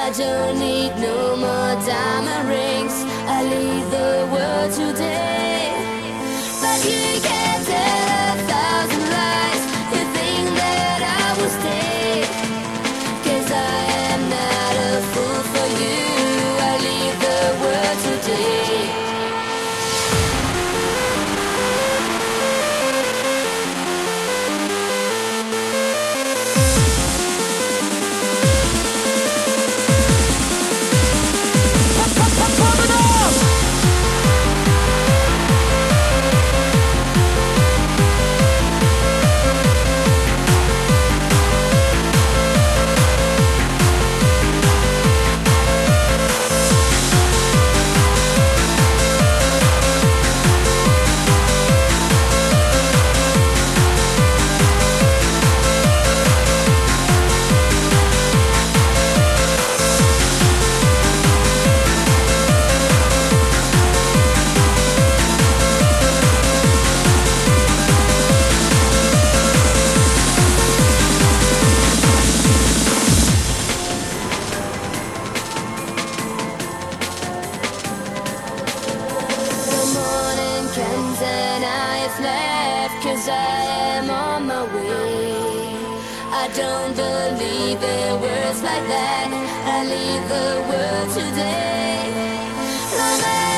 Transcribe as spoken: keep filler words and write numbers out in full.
I don't need no more diamond rings. I leave the world today. But you can tell a thousand lies. You think that I will stay. Cause I am not a fool for you. I leave the world today. And I have left cause I am on my way. I don't believe in words like that. I leave the world today. Long